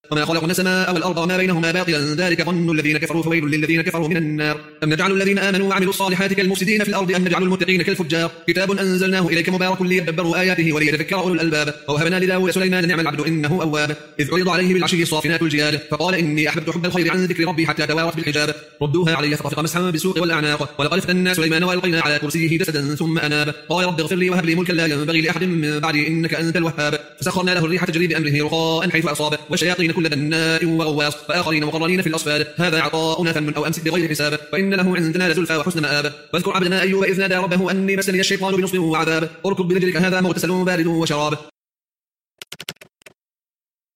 وما خلقنا السماء والأرض وما بينهما باطلا ذلك ظن الذين كفروا فويل للذين كفروا من النار. أم نجعل الذين آمنوا وعملوا الصالحات كالمفسدين في الأرض أم نجعل المتقين كالفجار. كتاب أنزلناه إليك مبارك ليدبروا آياته وليتذكر أولو الألباب. ووهبنا لداود سليمان نعم العبد إنه أواب إذ عرض عليه بالعشي الصافنات الجياد فقال إني أحببت حب الخير عن ذكر ربي حتى توارت بالحجاب. ردوها علي فطفق مسحا بالسوق والأعناق ولقد فتنا سليمان وألقينا على كرسيه جسدا ثم أناب قال رب اغفر لي وهب لي ملكا لا ينبغي لأحد من بعدي إنك أنت الوهاب. فسخرنا له الريح تجري بأمره رخاء حيث أصاب والشياطين كل بناء وغواص وآخرين مقرنين في الأصفاد هذا عطاؤنا فمن أو أمسك بغير حساب وإن له عندنا لزلفى وحسن مآب. واذكر عبدنا أيوب إذ نادى ربه أني مسني الشيطان بنصب وعذاب اركض برجلك هذا مغتسل بارد وشراب.